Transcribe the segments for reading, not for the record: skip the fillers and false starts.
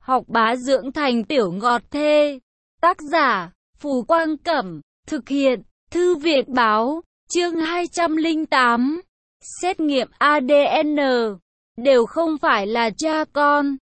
học bá dưỡng thành tiểu ngọt thê. Tác giả, Phù Quang Cẩm, thực hiện, Thư viện Báo, chương 208. Xét nghiệm ADN, đều không phải là cha con.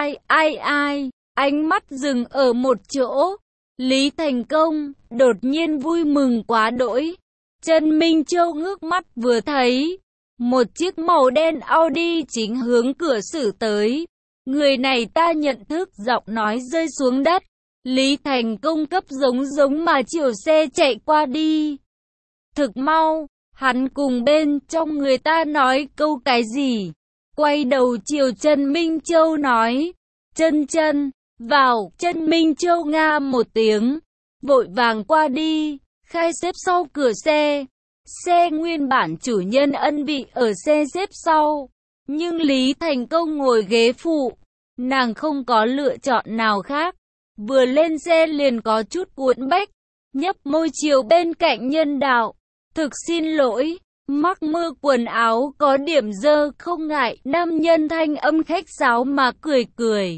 Ai, ánh mắt dừng ở một chỗ. Lý Thành Công, đột nhiên vui mừng quá đỗi. Trần Minh Châu ngước mắt vừa thấy. Một chiếc màu đen Audi chính hướng cửa xử tới. Người này ta nhận thức, giọng nói rơi xuống đất. Lý Thành Công cấp giống mà chiều xe chạy qua đi. Thực mau, hắn cùng bên trong người ta nói câu cái gì. Quay đầu chiều Trần Minh Châu nói. Chân, vào. Trần Minh Châu nga một tiếng. Vội vàng qua đi, khai xếp sau cửa xe. Xe nguyên bản chủ nhân ân vị ở xe xếp sau. Nhưng Lý Thành Công ngồi ghế phụ. Nàng không có lựa chọn nào khác. Vừa lên xe liền có chút cuốn bách. Nhấp môi chiều bên cạnh nhân đạo. Thực xin lỗi, mắc mưa quần áo có điểm dơ không ngại. Nam nhân thanh âm khách sáo mà cười.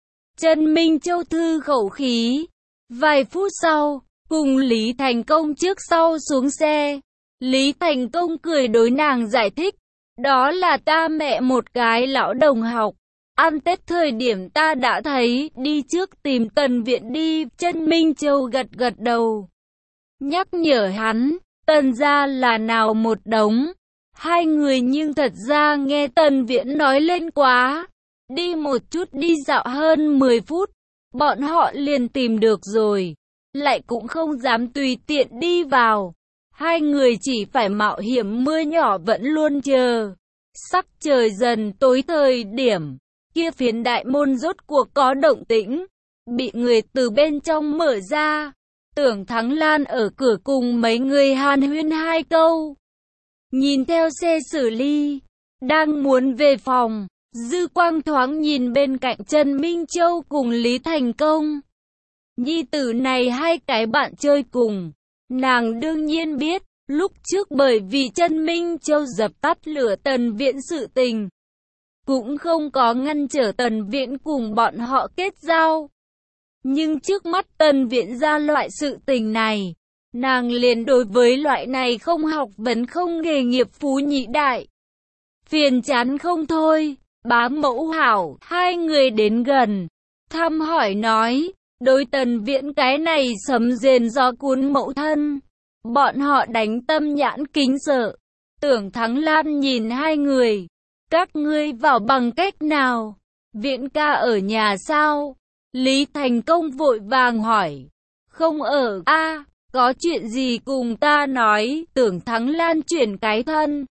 Trần Minh Châu thư khẩu khí. Vài phút sau, cùng Lý Thành Công trước sau xuống xe. Lý Thành Công cười đối nàng giải thích. Đó là ta mẹ một cái lão đồng học. Ăn Tết thời điểm ta đã thấy, đi trước tìm Tần Viện đi. Trần Minh Châu gật đầu. Nhắc nhở hắn, Tần gia là nào một đống. Hai người nhưng thật ra nghe Tần Viện nói lên quá. Đi một chút đi dạo hơn 10 phút. Bọn họ liền tìm được rồi. Lại cũng không dám tùy tiện đi vào. Hai người chỉ phải mạo hiểm mưa nhỏ vẫn luôn chờ. Sắc trời dần tối thời điểm. Kia phiến đại môn rốt cuộc có động tĩnh. Bị người từ bên trong mở ra. Tưởng Thắng Lan ở cửa cùng mấy người hàn huyên hai câu. Nhìn theo xe xử lý. Đang muốn về phòng. Dư quang thoáng nhìn bên cạnh Trần Minh Châu cùng Lý Thành Công. Nhi tử này hai cái bạn chơi cùng. Nàng đương nhiên biết. Lúc trước bởi vì Trần Minh Châu dập tắt lửa Tần Viện sự tình. Cũng không có ngăn trở Tần Viện cùng bọn họ kết giao. Nhưng trước mắt Tần Viện ra loại sự tình này. Nàng liền đối với loại này không học vấn không nghề nghiệp phú nhị đại. Phiền chán không thôi. Bá mẫu hảo, hai người đến gần. Thăm hỏi nói. Đối Tần Viện cái này sấm rền gió cuốn mẫu thân. Bọn họ đánh tâm nhãn kính sợ. Tưởng Thắng Lan nhìn hai người. Các ngươi vào bằng cách nào? Viện ca ở nhà sao? Lý Thành Công vội vàng hỏi. Không ở a, có chuyện gì cùng ta nói? Tưởng Thắng Lan chuyển cái thân.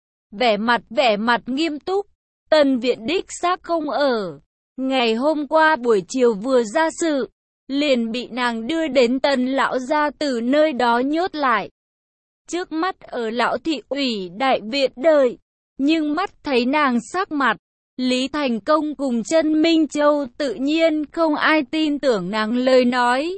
Vẻ mặt nghiêm túc. Tần Viện đích xác không ở. Ngày hôm qua buổi chiều vừa ra sự. Liền bị nàng đưa đến Tần lão gia từ nơi đó nhốt lại. Trước mắt ở lão thị ủy đại viện đợi. Nhưng mắt thấy nàng sắc mặt. Lý Thành Công cùng Trần Minh Châu tự nhiên không ai tin tưởng nàng lời nói.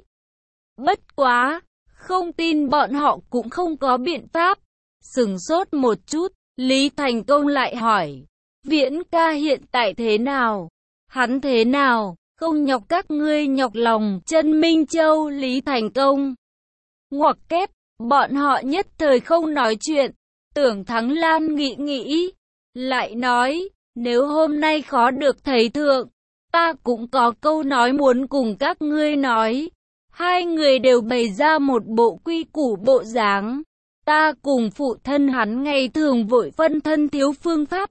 Bất quá, không tin bọn họ cũng không có biện pháp. Sửng sốt một chút, Lý Thành Công lại hỏi. Viễn ca hiện tại thế nào? Hắn thế nào? Không nhọc các ngươi nhọc lòng. Trần Minh Châu, Lý Thành Công. Ngoặc kép, bọn họ nhất thời không nói chuyện. Tưởng Thắng Lan nghĩ. Lại nói, nếu hôm nay khó được thấy thượng, ta cũng có câu nói muốn cùng các ngươi nói. Hai người đều bày ra một bộ quy củ bộ dáng. Ta cùng phụ thân hắn ngày thường vội phân thân thiếu phương pháp.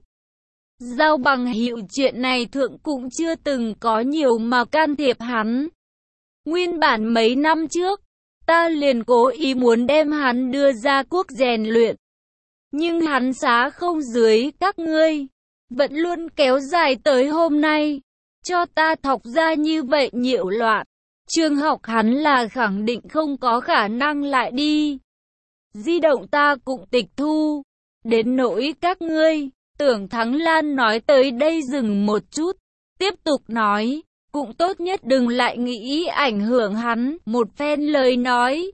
Giao bằng hữu chuyện này thượng cũng chưa từng có nhiều mà can thiệp hắn. Nguyên bản mấy năm trước, ta liền cố ý muốn đem hắn đưa ra quốc rèn luyện. Nhưng hắn xá không dưới các ngươi, vẫn luôn kéo dài tới hôm nay, cho ta thọc ra như vậy nhiễu loạn. Trường học hắn là khẳng định không có khả năng lại đi. Di động ta cũng tịch thu, đến nỗi các ngươi. Tưởng Thắng Lan nói tới đây dừng một chút, tiếp tục nói, cũng tốt nhất đừng lại nghĩ ảnh hưởng hắn. Một phen lời nói,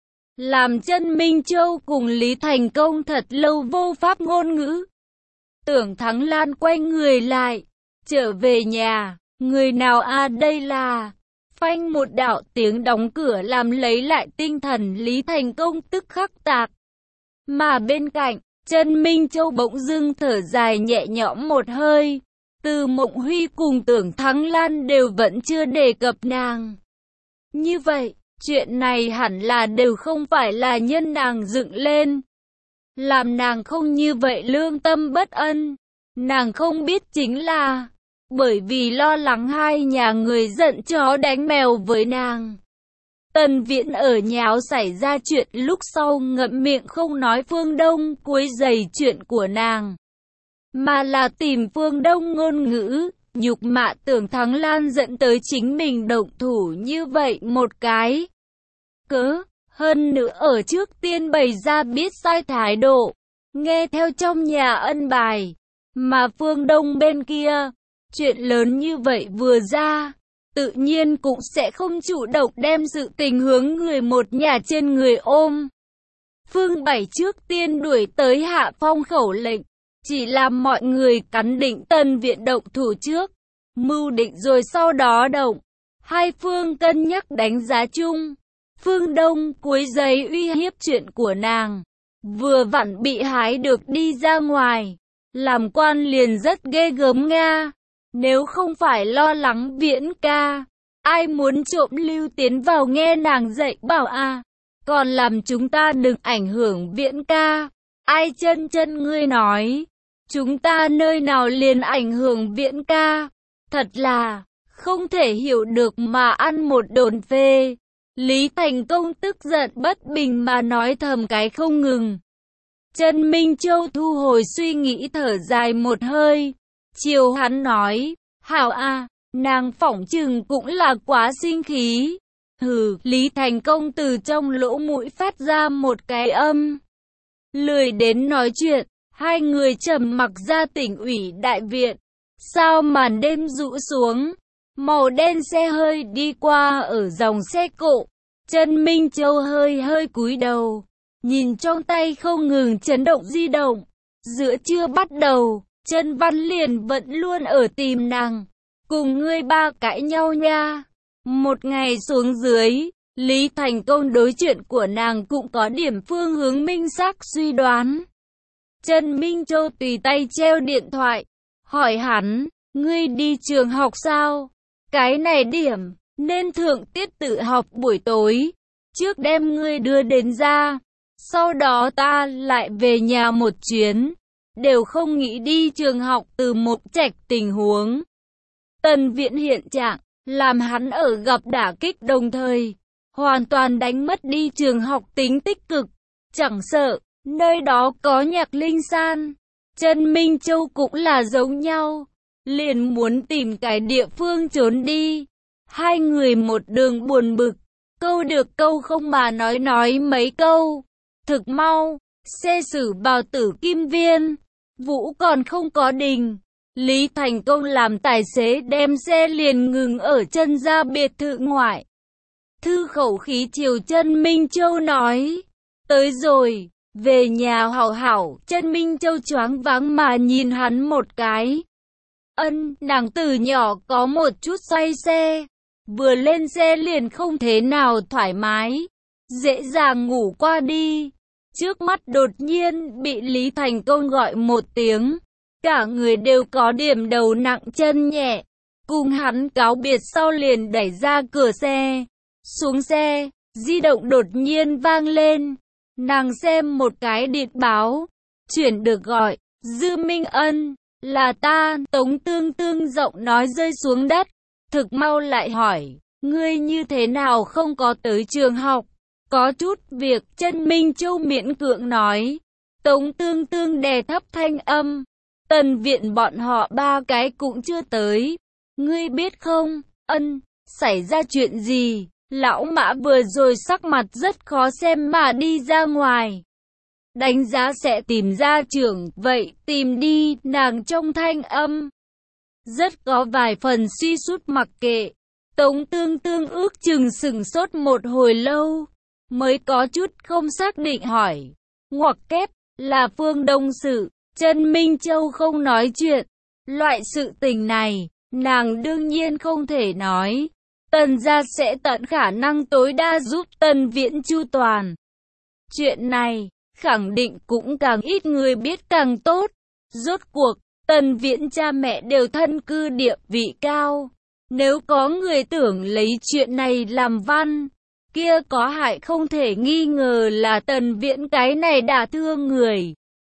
làm Trần Minh Châu cùng Lý Thành Công thật lâu vô pháp ngôn ngữ. Tưởng Thắng Lan quay người lại, trở về nhà, Người nào a đây là... Phanh một đạo tiếng đóng cửa làm lấy lại tinh thần Lý Thành Công tức khắc tạc. Mà bên cạnh, Chân Minh Châu bỗng dưng thở dài nhẹ nhõm một hơi. Từ Mộng Huy cùng Tưởng Thắng Lan đều vẫn chưa đề cập nàng. Như vậy, chuyện này hẳn là đều không phải là nhân nàng dựng lên. Làm nàng không như vậy lương tâm bất ân. Nàng không biết chính là... bởi vì lo lắng hai nhà người giận chó đánh mèo với nàng. Tần Viễn ở nháo xảy ra chuyện lúc sau ngậm miệng không nói Phương Đông quấy rầy chuyện của nàng. Mà là tìm Phương Đông ngôn ngữ, nhục mạ Tưởng Thắng Lan dẫn tới chính mình động thủ như vậy một cái. Hơn nữa ở trước tiên bày ra biết sai thái độ, nghe theo trong nhà ân bài. Mà Phương Đông bên kia, chuyện lớn như vậy vừa ra, tự nhiên cũng sẽ không chủ động đem sự tình hướng người một nhà trên người ôm. Phương Bảy trước tiên đuổi tới hạ phong khẩu lệnh, chỉ làm mọi người cắn định Tần Viễn động thủ trước, mưu định rồi sau đó động. Hai phương cân nhắc đánh giá chung. Phương Đông cuối giấy uy hiếp chuyện của nàng, vừa vặn bị hái được đi ra ngoài, làm quan liền rất ghê gớm nga. Nếu không phải lo lắng Viễn ca, ai muốn trộm lưu tiến vào nghe nàng dạy bảo à, còn làm chúng ta đừng ảnh hưởng Viễn ca. Ai chân ngươi nói, chúng ta nơi nào liền ảnh hưởng Viễn ca, thật là không thể hiểu được mà ăn một đồn phê. Lý Thành Công tức giận bất bình mà nói thầm cái không ngừng. Chân Minh Châu thu hồi suy nghĩ thở dài một hơi. Chiều hắn nói, hảo a, nàng phỏng chừng cũng là quá sinh khí. Hừ, Lý Thành Công từ trong lỗ mũi phát ra một cái âm. Lười đến nói chuyện, hai người trầm mặc ra Tỉnh ủy đại viện. Sao màn đêm rũ xuống, màu đen xe hơi đi qua ở dòng xe cộ. Chân Minh Châu hơi cúi đầu, nhìn trong tay không ngừng chấn động di động. Giữa trưa bắt đầu, Chân Văn liền vẫn luôn ở tìm nàng, cùng ngươi ba cãi nhau nha. Một ngày xuống dưới, Lý Thành Công đối chuyện của nàng cũng có điểm phương hướng minh xác suy đoán. Chân Minh Châu tùy tay treo điện thoại, hỏi hắn, ngươi đi trường học sao? Cái này điểm, nên thượng tiết tự học buổi tối, trước đem ngươi đưa đến ra, sau đó ta lại về nhà một chuyến. Đều không nghĩ đi trường học từ một trạch tình huống. Tần Viễn hiện trạng, làm hắn ở gặp đả kích đồng thời, hoàn toàn đánh mất đi trường học tính tích cực, chẳng sợ, nơi đó có Nhạc Linh San. Chân Minh Châu cũng là giống nhau, liền muốn tìm cái địa phương trốn đi. Hai người một đường buồn bực, câu được câu không mà nói mấy câu. Thực mau, xe xử vào Tử Kim Viên. Vũ còn không có đình, Lý Thành Công làm tài xế đem xe liền ngừng ở Chân gia biệt thự ngoại. Thư khẩu khí chiều Chân Minh Châu nói, tới rồi, về nhà hảo hảo. Chân Minh Châu choáng váng mà nhìn hắn một cái. Nàng từ nhỏ có một chút say xe, vừa lên xe liền không thế nào thoải mái, dễ dàng ngủ qua đi. Trước mắt đột nhiên bị Lý Thành Công gọi một tiếng, cả người đều có điểm đầu nặng chân nhẹ. Cùng hắn cáo biệt sau liền đẩy ra cửa xe, xuống xe, di động đột nhiên vang lên. Nàng xem một cái điện báo, chuyển được gọi, Dư Minh Ân, là ta. Tống Tương Tương giọng nói rơi xuống đất, thực mau lại hỏi, ngươi như thế nào không có tới trường học? Có chút việc. Chân Minh Châu miễn cưỡng nói. Tống Tương Tương đè thấp thanh âm, Tần Viện bọn họ ba cái cũng chưa tới. Ngươi biết không, xảy ra chuyện gì? Lão Mã vừa rồi sắc mặt rất khó xem mà đi ra ngoài. Đánh giá sẽ tìm ra trưởng, vậy tìm đi. Nàng trong thanh âm rất có vài phần suy sút. Mặc kệ. Tống Tương Tương ước chừng sửng sốt một hồi lâu, mới có chút không xác định hỏi, ngoặc kép, là Phương Đông sự? Chân Minh Châu không nói chuyện. Loại sự tình này, Nàng đương nhiên không thể nói, Tần gia sẽ tận khả năng tối đa giúp Tần Viễn chu toàn. Chuyện này, khẳng định cũng càng ít người biết càng tốt. Rốt cuộc, Tần Viễn cha mẹ đều thân cư địa vị cao. Nếu có người tưởng lấy chuyện này làm văn, kia có hại không thể nghi ngờ là Tần Viễn cái này đả thương người.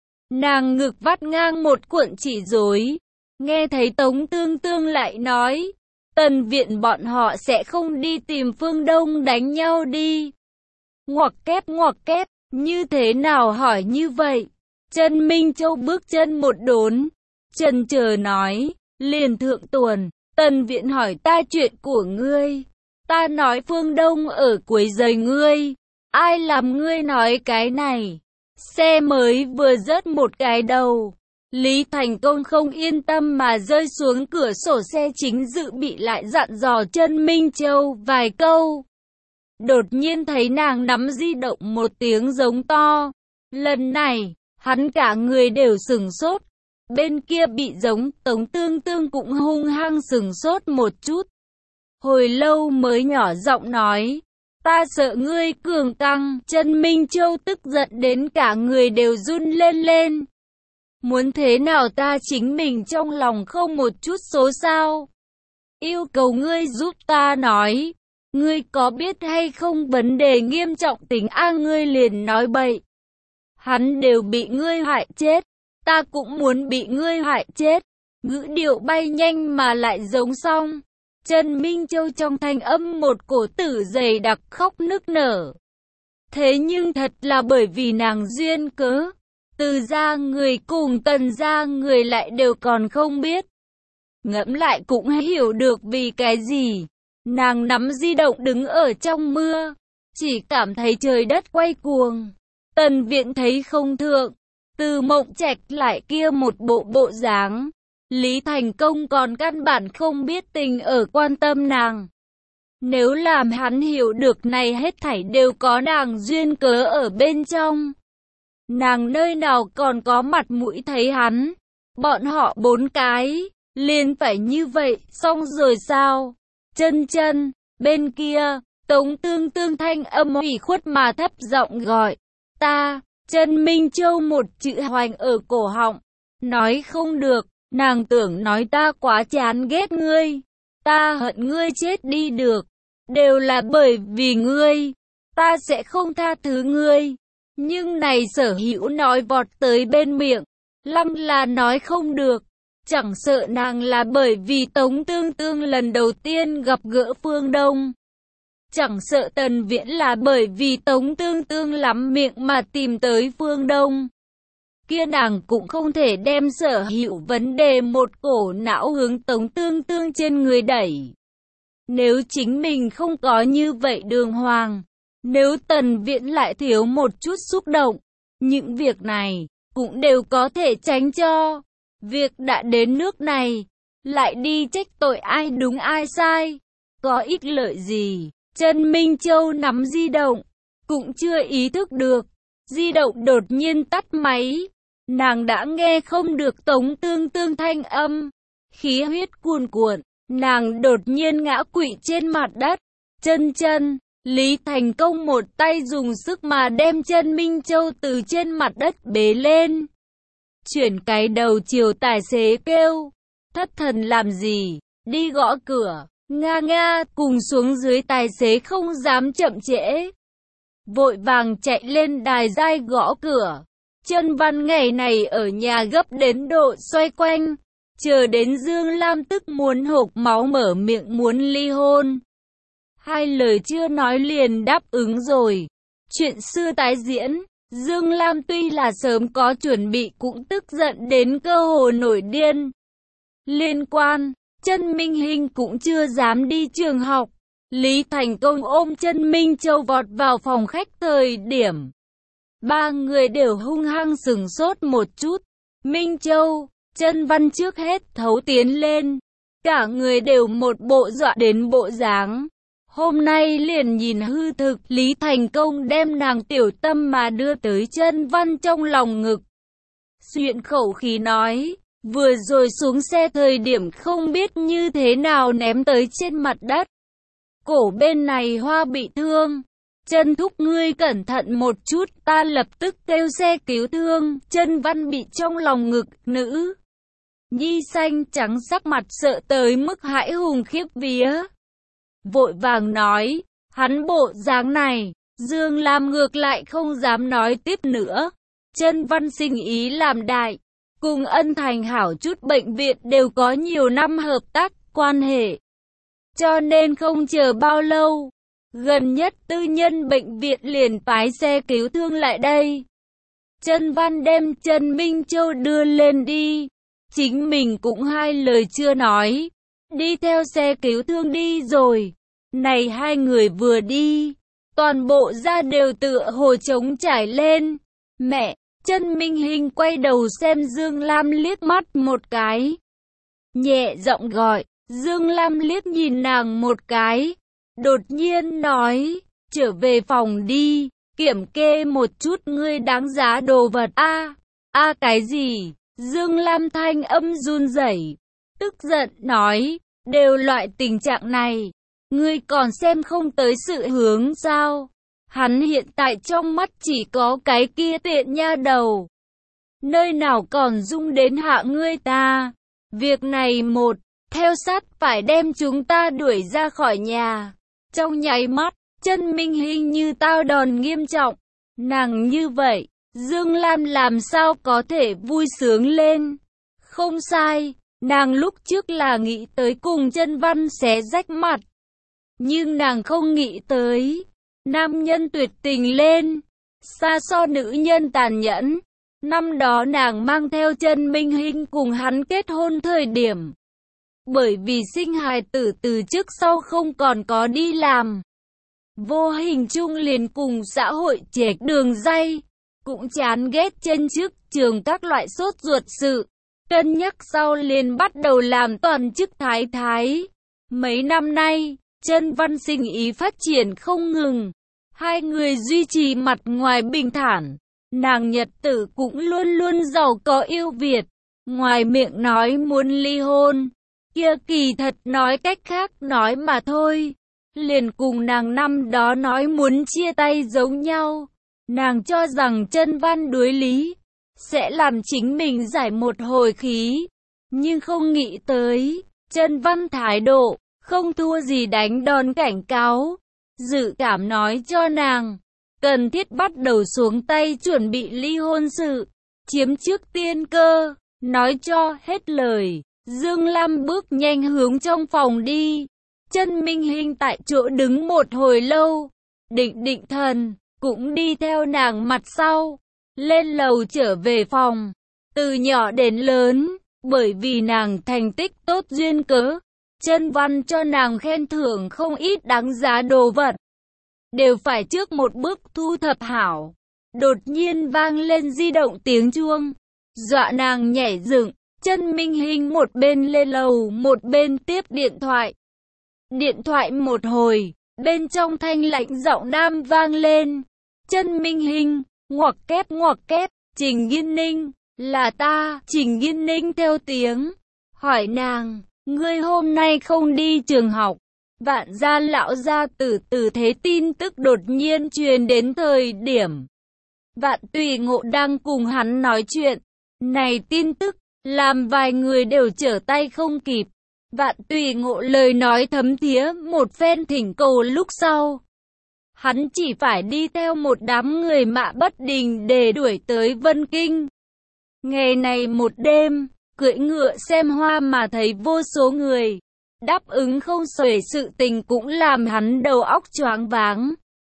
Nàng ngực vắt ngang một cuộn chỉ rối, nghe thấy Tống Tương Tương lại nói, Tần Viễn bọn họ sẽ không đi tìm Phương Đông đánh nhau đi. Ngoặc kép, như thế nào hỏi như vậy? Trần Minh Châu bước chân một đốn, chần chờ nói, liền thượng tuần, Tần Viễn hỏi ta chuyện của ngươi. Ta nói Phương Đông ở cuối giày ngươi. Ai làm ngươi nói cái này? Xe mới vừa rớt một cái đầu. Lý Thành Công không yên tâm mà rơi xuống cửa sổ xe chính dự bị lại dặn dò Trần Minh Châu vài câu. Đột nhiên thấy nàng nắm di động một tiếng giống to. Lần này, hắn cả người đều sửng sốt. Bên kia bị giống, Tống Tương Tương cũng hung hăng sửng sốt một chút. Hồi lâu mới nhỏ giọng nói, ta sợ ngươi cường căng. Trần Minh Châu tức giận đến cả người đều run lên. Muốn thế nào ta chính mình trong lòng không một chút số sao? Yêu cầu ngươi giúp ta nói, ngươi có biết hay không vấn đề nghiêm trọng tính ngươi liền nói bậy. Hắn đều bị ngươi hại chết, ta cũng muốn bị ngươi hại chết. Ngữ điệu bay nhanh mà lại giống xong. Trần Minh Châu trong thanh âm một cổ tử dày đặc khóc nức nở. Thế nhưng thật là bởi vì nàng duyên cớ, Từ gia người cùng Tần gia người lại đều còn không biết. Ngẫm lại cũng hiểu được vì cái gì. Nàng nắm di động đứng ở trong mưa, chỉ cảm thấy trời đất quay cuồng. Tần Viễn thấy không thượng, Từ Mộng Trạch lại kia một bộ dáng. Lý Thành Công còn căn bản không biết tình ở quan tâm nàng. Nếu làm hắn hiểu được này hết thảy đều có nàng duyên cớ ở bên trong, nàng nơi nào còn có mặt mũi thấy hắn. Bọn họ 4 cái, liền phải như vậy, xong rồi sao? Chân, bên kia, Tống Tương Tương thanh âm ủy khuất mà thấp giọng gọi, ta. Trần Minh Châu một chữ hoành ở cổ họng, nói không được. Nàng tưởng nói ta quá chán ghét ngươi, ta hận ngươi chết đi được, đều là bởi vì ngươi, ta sẽ không tha thứ ngươi. Nhưng này Sở Hữu nói vọt tới bên miệng, lăng là nói không được. Chẳng sợ nàng là bởi vì Tống Tương Tương lần đầu tiên gặp gỡ Phương Đông. Chẳng sợ Tần Viễn là bởi vì Tống Tương Tương lắm miệng mà tìm tới Phương Đông. Kia nàng cũng không thể đem Sở Hữu vấn đề một cổ não hướng Tống Tương Tương trên người đẩy. Nếu chính mình không có như vậy đường hoàng, nếu Tần Viễn lại thiếu một chút xúc động, những việc này cũng đều có thể tránh cho. Việc đã đến nước này, lại đi trách tội ai đúng ai sai, có ích lợi gì? Trần Minh Châu nắm di động, cũng chưa ý thức được, di động đột nhiên tắt máy. Nàng đã nghe không được Tống Tương Tương thanh âm, khí huyết cuồn cuộn, nàng đột nhiên ngã quỵ trên mặt đất. Chân, Lý Thành Công một tay dùng sức mà đem Trần Minh Châu từ trên mặt đất bế lên. Chuyển cái đầu chiều tài xế kêu, thất thần làm gì, đi gõ cửa. Nga, cùng xuống dưới tài xế không dám chậm trễ, vội vàng chạy lên đài giai gõ cửa. Trần Văn ngày này ở nhà gấp đến độ xoay quanh, chờ đến Dương Lam tức muốn hộc máu mở miệng muốn ly hôn. 2 lời chưa nói liền đáp ứng rồi. Chuyện xưa tái diễn, Dương Lam tuy là sớm có chuẩn bị cũng tức giận đến cơ hồ nổi điên. Liên quan, Trần Minh Hinh cũng chưa dám đi trường học. Lý Thành Công ôm Trần Minh Châu vọt vào phòng khách thời điểm. 3 người đều hung hăng sửng sốt một chút. Minh Châu, Trần Văn trước hết thấu tiến lên. Cả người đều một bộ dọa đến bộ dáng. Hôm nay liền nhìn hư thực, Lý Thành Công đem nàng tiểu tâm mà đưa tới Trần Văn trong lòng ngực. Xuyện khẩu khí nói, Vừa rồi xuống xe thời điểm không biết như thế nào ném tới trên mặt đất. Cổ bên này Hoa bị thương. Trân thúc ngươi cẩn thận một chút, ta lập tức kêu xe cứu thương. Trân Văn bị trong lòng ngực nữ nhi xanh trắng sắc mặt sợ tới mức hãi hùng khiếp vía. Vội vàng nói, hắn bộ dáng này, Dương Lam ngược lại không dám nói tiếp nữa. Trân Văn sinh ý làm đại, cùng Ân Thành hảo chút bệnh viện đều có nhiều năm hợp tác quan hệ. Cho nên không chờ bao lâu, gần nhất tư nhân bệnh viện liền phái xe cứu thương lại đây. Trân Văn đem Trần Minh Châu đưa lên đi, chính mình cũng hai lời chưa nói, đi theo xe cứu thương đi rồi. Này hai người vừa đi, toàn bộ da đều tựa hồ trống trải lên. Mẹ, Trân Minh Hinh quay đầu xem Dương Lam liếc mắt một cái, nhẹ giọng gọi. Dương Lam liếc nhìn nàng một cái, đột nhiên nói, trở về phòng đi, kiểm kê một chút ngươi đáng giá đồ vật. Cái gì? Dương Lam thanh âm run rẩy, tức giận nói, đều loại tình trạng này, ngươi còn xem không tới sự hướng sao? Hắn hiện tại trong mắt chỉ có cái kia tiện nha đầu, nơi nào còn dung đến hạ ngươi ta? Việc này một theo sát phải đem chúng ta đuổi ra khỏi nhà. Trong nháy mắt, Trân Minh Hinh như tao đòn nghiêm trọng. Nàng như vậy, Dương Lam làm sao có thể vui sướng lên? Không sai, nàng lúc trước là nghĩ tới cùng Trân Văn xé rách mặt. Nhưng nàng không nghĩ tới, nam nhân tuyệt tình lên, xa so nữ nhân tàn nhẫn. Năm đó nàng mang theo Trân Minh Hinh cùng hắn kết hôn thời điểm, bởi vì sinh hài tử từ trước sau không còn có đi làm, vô hình chung liền cùng xã hội chệch đường ray, cũng chán ghét trên trước trường các loại sốt ruột sự, cân nhắc sau liền bắt đầu làm toàn chức thái thái. Mấy năm nay, Trân Văn sinh ý phát triển không ngừng, hai người duy trì mặt ngoài bình thản, nàng nhật tử cũng luôn luôn giàu có yêu Việt, ngoài miệng nói muốn ly hôn, kia kỳ thật nói cách khác nói mà thôi, liền cùng nàng năm đó nói muốn chia tay giống nhau. Nàng cho rằng Trân Văn đối lý, sẽ làm chính mình giải một hồi khí, nhưng không nghĩ tới, Trân Văn thái độ, không thua gì đánh đòn cảnh cáo, dự cảm nói cho nàng, cần thiết bắt đầu xuống tay chuẩn bị ly hôn sự, chiếm trước tiên cơ, nói cho hết lời. Dương Lam bước nhanh hướng trong phòng đi, Trân Minh Hinh tại chỗ đứng một hồi lâu, định thần, cũng đi theo nàng mặt sau, lên lầu trở về phòng. Từ nhỏ đến lớn, bởi vì nàng thành tích tốt duyên cớ, Trân Văn cho nàng khen thưởng không ít đáng giá đồ vật, đều phải trước một bước thu thập hảo. Đột nhiên vang lên di động tiếng chuông, dọa nàng nhảy dựng. Trân Minh Hinh một bên lên lầu một bên tiếp điện thoại. Điện thoại một hồi, bên trong thanh lạnh giọng nam vang lên. Trân Minh Hinh, ngoặc kép, Trình Nghiên Ninh, là ta. Trình Nghiên Ninh theo tiếng, hỏi nàng, ngươi hôm nay không đi trường học? Vạn gia lão gia tử tử thế tin tức đột nhiên truyền đến thời điểm Vạn Tùy Ngộ đang cùng hắn nói chuyện. Này tin tức làm vài người đều trở tay không kịp. Vạn Tùy Ngộ lời nói thấm thía một phen thỉnh cầu lúc sau, hắn chỉ phải đi theo một đám người mạ bất đình để đuổi tới Vân Kinh. Ngày này một đêm, cưỡi ngựa xem hoa mà thấy vô số người, đáp ứng không xuể sự tình cũng làm hắn đầu óc choáng váng.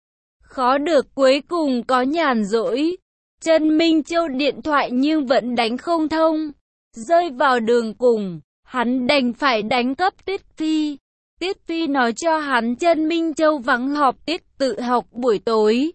Khó được cuối cùng có nhàn rỗi, Trân Minh Châu điện thoại nhưng vẫn đánh không thông. Rơi vào đường cùng, hắn đành phải đánh cấp Tiết Phi. Tiết Phi nói cho hắn Trân Minh Châu vắng họp tiết tự học buổi tối,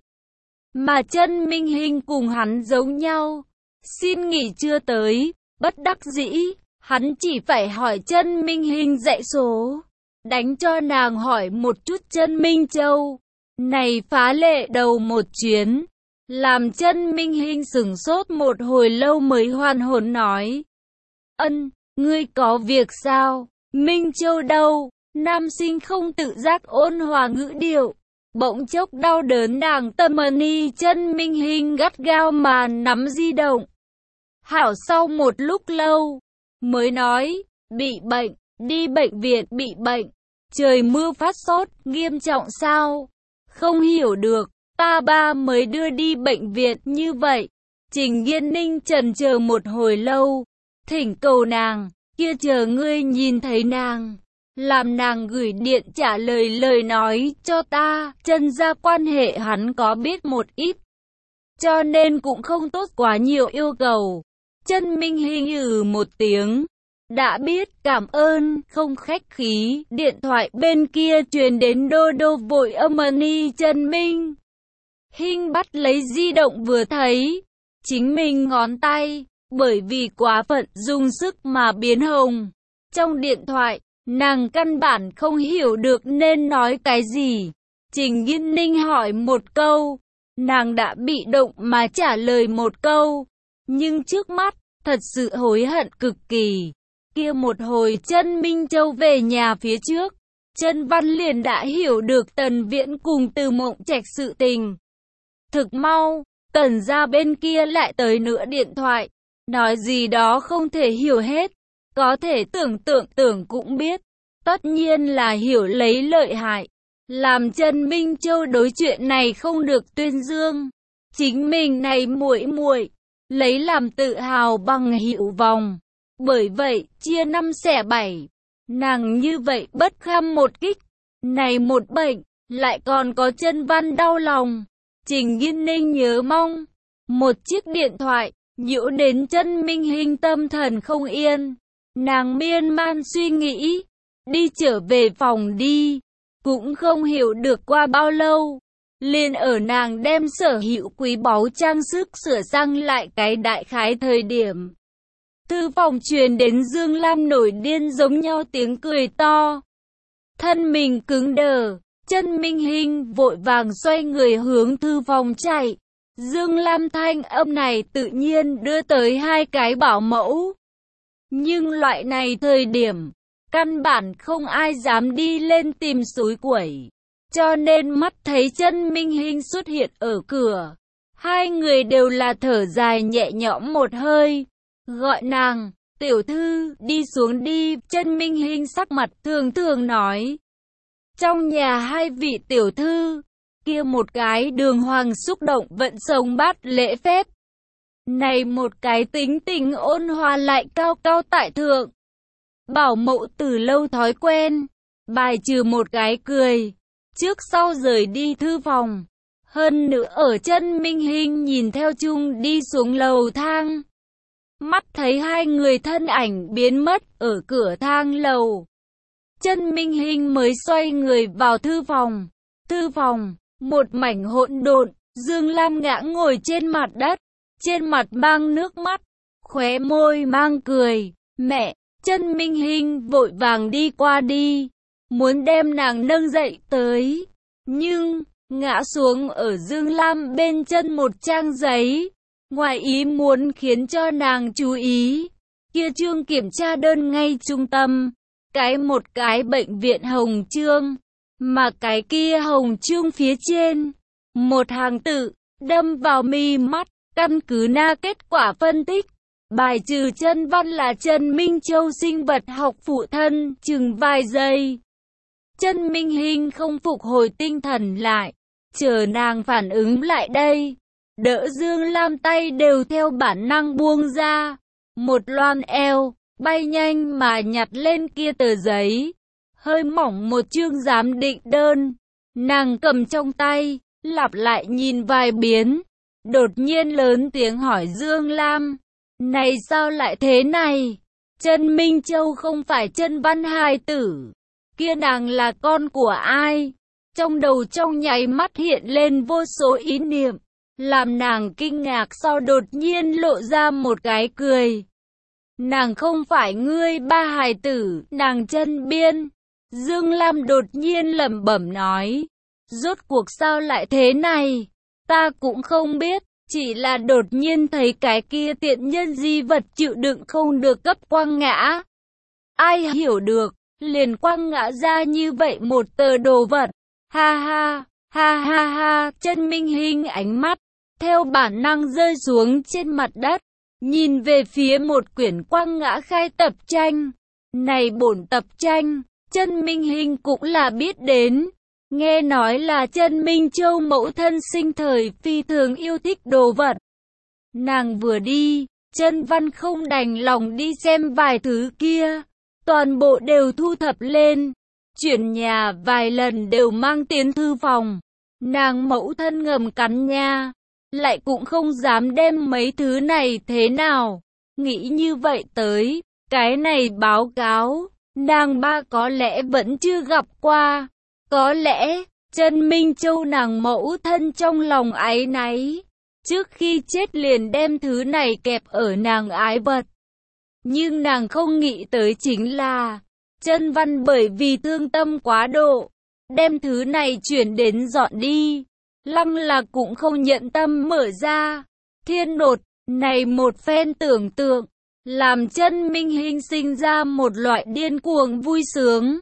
mà Trân Minh Hinh cùng hắn giống nhau, xin nghỉ chưa tới. Bất đắc dĩ, hắn chỉ phải hỏi Trân Minh Hinh dãy số, đánh cho nàng hỏi một chút Trân Minh Châu. Này phá lệ đầu một chuyến, làm Trân Minh Hinh sửng sốt một hồi lâu mới hoàn hồn nói, Ân, ngươi có việc sao? Minh Châu đâu? Nam sinh không tự giác ôn hòa ngữ điệu. Bỗng chốc đau đớn nàng tâm ni chân Minh Hình gắt gao mà nắm di động. Hảo sau một lúc lâu, mới nói, bị bệnh, đi bệnh viện bị bệnh. Trời mưa phát sốt, nghiêm trọng sao? Không hiểu được, ta ba mới đưa đi bệnh viện như vậy. Trình Nghiên Ninh chần chờ một hồi lâu, thỉnh cầu nàng, kia chờ ngươi nhìn thấy nàng. Làm nàng gửi điện trả lời lời nói cho ta, chân ra quan hệ hắn có biết một ít. Cho nên cũng không tốt quá nhiều yêu cầu. Chân Minh Hình một tiếng. Đã biết, cảm ơn, không khách khí. Điện thoại bên kia truyền đến đô đô vội âm ni Chân Minh Hình bắt lấy di động vừa thấy. Chính mình ngón tay, bởi vì quá phận dùng sức mà biến hồng. Trong điện thoại, nàng căn bản không hiểu được nên nói cái gì. Trình Nghiên Ninh hỏi một câu, nàng đã bị động mà trả lời một câu. Nhưng trước mắt, thật sự hối hận cực kỳ. Kia một hồi chân Minh Châu về nhà phía trước, Chân Văn liền đã hiểu được Tần Viễn cùng Từ Mộng Trạch sự tình. Thực mau, Tần gia bên kia lại tới nữa điện thoại, nói gì đó không thể hiểu hết, có thể tưởng cũng biết, tất nhiên là hiểu lấy lợi hại, làm Chân Minh Châu đối chuyện này không được tuyên dương, chính mình này muội muội lấy làm tự hào bằng hiệu vòng, bởi vậy chia 5 xẻ 7, nàng như vậy bất kham một kích, này một bệnh, lại còn có Chân Văn đau lòng. Trình Nghiên Ninh nhớ mong, một chiếc điện thoại, nhiễu đến Chân Minh Hình tâm thần không yên. Nàng miên man suy nghĩ, đi trở về phòng đi, cũng không hiểu được qua bao lâu. Liền ở nàng đem sở hữu quý báu trang sức sửa sang lại cái đại khái thời điểm. Thư phòng truyền đến Dương Lam nổi điên giống nhau tiếng cười to. Thân mình cứng đờ. Chân Minh Hình vội vàng xoay người hướng thư phòng chạy. Dương Lam thanh âm này tự nhiên đưa tới 2 cái bảo mẫu. Nhưng loại này thời điểm, căn bản không ai dám đi lên tìm xúi quẩy. Cho nên mắt thấy Chân Minh Hình xuất hiện ở cửa. 2 người đều là thở dài nhẹ nhõm một hơi. Gọi nàng, tiểu thư, đi xuống đi. Chân Minh Hình sắc mặt thường nói. Trong nhà 2 vị tiểu thư, kia một cái Đường Hoàng xúc động vận sống bát lễ phép. Này một cái tính tình ôn hòa lại cao cao tại thượng. Bảo mẫu từ lâu thói quen, bài trừ một cái cười, trước sau rời đi thư phòng. Hơn nữa ở Chân Minh Hình nhìn theo chung đi xuống lầu thang. Mắt thấy 2 người thân ảnh biến mất ở cửa thang lầu. Chân Minh Hình mới xoay người vào thư phòng. Thư phòng, một mảnh hỗn độn, Dương Lam ngã ngồi trên mặt đất, trên mặt mang nước mắt, khóe môi mang cười. Mẹ, Chân Minh Hình vội vàng đi qua đi, muốn đem nàng nâng dậy tới. Nhưng, ngã xuống ở Dương Lam bên chân một trang giấy, ngoài ý muốn khiến cho nàng chú ý. Kia chương kiểm tra đơn ngay trung tâm. Một cái bệnh viện hồng chương, mà cái kia hồng chương phía trên, một hàng tự, đâm vào mi mắt, căn cứ na kết quả phân tích, bài trừ Chân Văn là Chân Minh Châu sinh vật học phụ thân, chừng vài giây. Chân Minh Hình không phục hồi tinh thần lại, chờ nàng phản ứng lại đây, đỡ Dương Lam tay đều theo bản năng buông ra, một loan eo. Bay nhanh mà nhặt lên kia tờ giấy, hơi mỏng một chương giám định đơn, nàng cầm trong tay, lặp lại nhìn vài biến, đột nhiên lớn tiếng hỏi Dương Lam, này sao lại thế này, Chân Minh Châu không phải Chân Văn hài tử, kia nàng là con của ai, trong đầu trong nháy mắt hiện lên vô số ý niệm, làm nàng kinh ngạc sau đột nhiên lộ ra một cái cười. Nàng không phải ngươi ba hài tử, nàng Chân Biên. Dương Lam đột nhiên lẩm bẩm nói. Rốt cuộc sao lại thế này? Ta cũng không biết. Chỉ là đột nhiên thấy cái kia tiện nhân di vật chịu đựng không được cấp quăng ngã. Ai hiểu được, liền quăng ngã ra như vậy một tờ đồ vật. Ha ha, ha ha ha, Chân Minh Hinh ánh mắt theo bản năng rơi xuống trên mặt đất, nhìn về phía một quyển quăng ngã khai tập tranh. Này bổn tập tranh, Chân Minh Hinh cũng là biết đến. Nghe nói là Chân Minh Châu mẫu thân sinh thời phi thường yêu thích đồ vật. Nàng vừa đi, Chân Văn không đành lòng đi xem vài thứ kia. Toàn bộ đều thu thập lên. Chuyển nhà vài lần đều mang tiến thư phòng. Nàng mẫu thân ngầm cắn nha. Lại cũng không dám đem mấy thứ này thế nào. Nghĩ như vậy tới, cái này báo cáo, nàng ba có lẽ vẫn chưa gặp qua. Có lẽ, Chân Minh Châu nàng mẫu thân trong lòng áy náy. Trước khi chết liền đem thứ này kẹp ở nàng ái vật. Nhưng nàng không nghĩ tới chính là, Chân Văn bởi vì thương tâm quá độ, đem thứ này chuyển đến dọn đi. Lăng là cũng không nhận tâm mở ra. Thiên đột, này một phen tưởng tượng, làm Chân Minh Hinh sinh ra một loại điên cuồng vui sướng.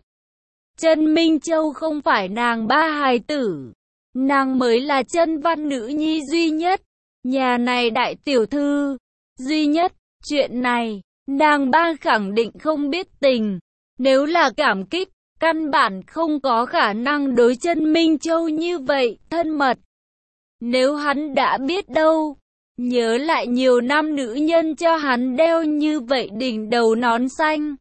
Chân Minh Châu không phải nàng ba hài tử, nàng mới là Chân Văn nữ nhi duy nhất, nhà này đại tiểu thư duy nhất. Chuyện này, nàng ba khẳng định không biết tình. Nếu là cảm kích, căn bản không có khả năng đối Chân Minh Châu như vậy thân mật. Nếu hắn đã biết đâu, nhớ lại nhiều năm nữ nhân cho hắn đeo như vậy đỉnh đầu nón xanh,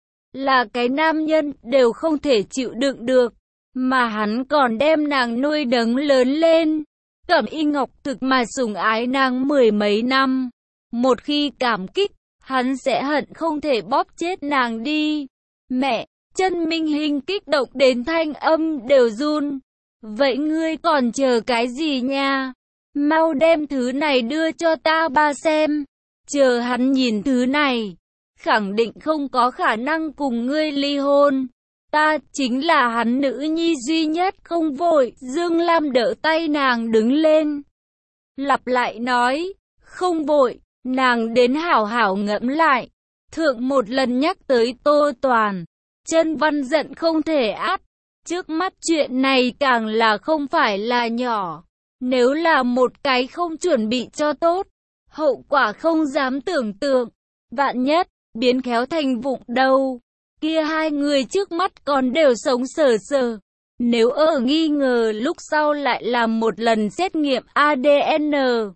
là cái nam nhân đều không thể chịu đựng được, mà hắn còn đem nàng nuôi nấng lớn lên. Cẩm Y Ngọc thực mà sủng ái nàng mười mấy năm, một khi cảm kích, hắn sẽ hận không thể bóp chết nàng đi. Mẹ, Chân Minh Hinh kích động đến thanh âm đều run. Vậy ngươi còn chờ cái gì nha? Mau đem thứ này đưa cho ta ba xem. Chờ hắn nhìn thứ này, khẳng định không có khả năng cùng ngươi ly hôn. Ta chính là hắn nữ nhi duy nhất. Không vội, Dương Lam đỡ tay nàng đứng lên. Lặp lại nói, không vội, nàng đến hảo hảo ngẫm lại. Thượng một lần nhắc tới Tô Toàn, Chân Văn giận không thể át. Trước mắt chuyện này càng là không phải là nhỏ. Nếu là một cái không chuẩn bị cho tốt, hậu quả không dám tưởng tượng. Vạn nhất, biến khéo thành vụng đâu. Kia hai người trước mắt còn đều sống sờ sờ. Nếu ở nghi ngờ lúc sau lại làm một lần xét nghiệm ADN.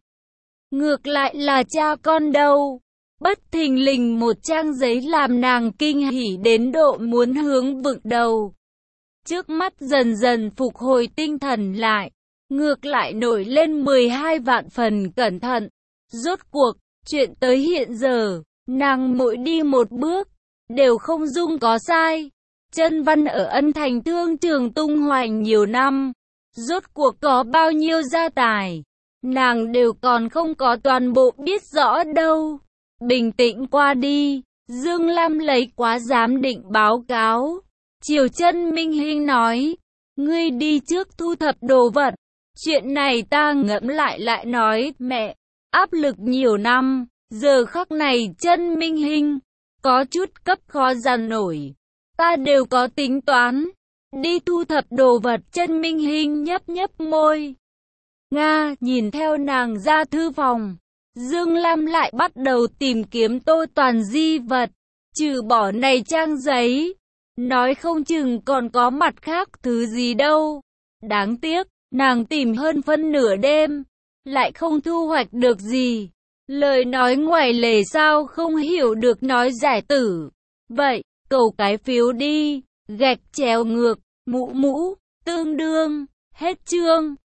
Ngược lại là cha con đâu. Bất thình lình một trang giấy làm nàng kinh hỉ đến độ muốn hướng vựng đầu. Trước mắt dần dần phục hồi tinh thần lại, ngược lại nổi lên 12 vạn phần cẩn thận. Rốt cuộc, chuyện tới hiện giờ, nàng mỗi đi một bước, đều không dung có sai. Chân Văn ở Ân Thành thương trường tung hoành nhiều năm, rốt cuộc có bao nhiêu gia tài, nàng đều còn không có toàn bộ biết rõ đâu. Bình tĩnh qua đi, Dương Lam lấy quá giám định báo cáo. Chiều Chân Minh Hinh nói, ngươi đi trước thu thập đồ vật. Chuyện này ta ngẫm lại nói, mẹ, áp lực nhiều năm, giờ khắc này Chân Minh Hinh, có chút cấp khó dằn nổi. Ta đều có tính toán, đi thu thập đồ vật. Chân Minh Hinh nhấp nhấp môi. Nga, nhìn theo nàng ra thư phòng, Dương Lam lại bắt đầu tìm kiếm Tô Toàn di vật, trừ bỏ này trang giấy. Nói không chừng còn có mặt khác thứ gì đâu. Đáng tiếc, nàng tìm hơn phân nửa đêm, lại không thu hoạch được gì. Lời nói ngoài lề sao không hiểu được nói giải tử. Vậy, cầu cái phiếu đi, gạch chéo ngược, mũ, tương đương, hết chương.